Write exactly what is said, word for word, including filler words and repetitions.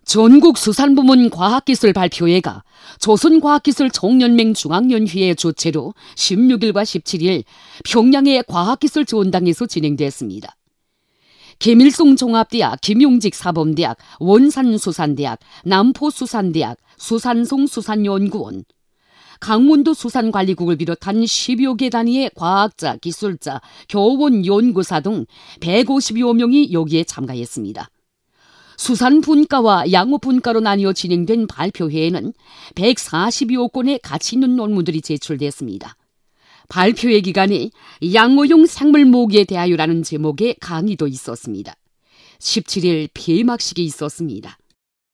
전국수산부문 과학기술 발표회가 조선과학기술총연맹 중앙연휘의 주최로 십육 일과 십칠 일 평양의 과학기술지원당에서 진행됐습니다. 김일성 종합대학, 김용직 사범대학, 원산수산대학, 남포수산대학, 수산성 수산연구원, 강원도 수산관리국을 비롯한 십여 개 단위의 과학자, 기술자, 교원, 연구사 등 백오십여 명이 여기에 참가했습니다. 수산분과와 양어분과로 나뉘어 진행된 발표회에는 백사십여 건의 가치 있는 논문들이 제출됐습니다. 발표회 기간에 양어용 생물 모기에 대하여라는 제목의 강의도 있었습니다. 십칠 일 폐막식이 있었습니다.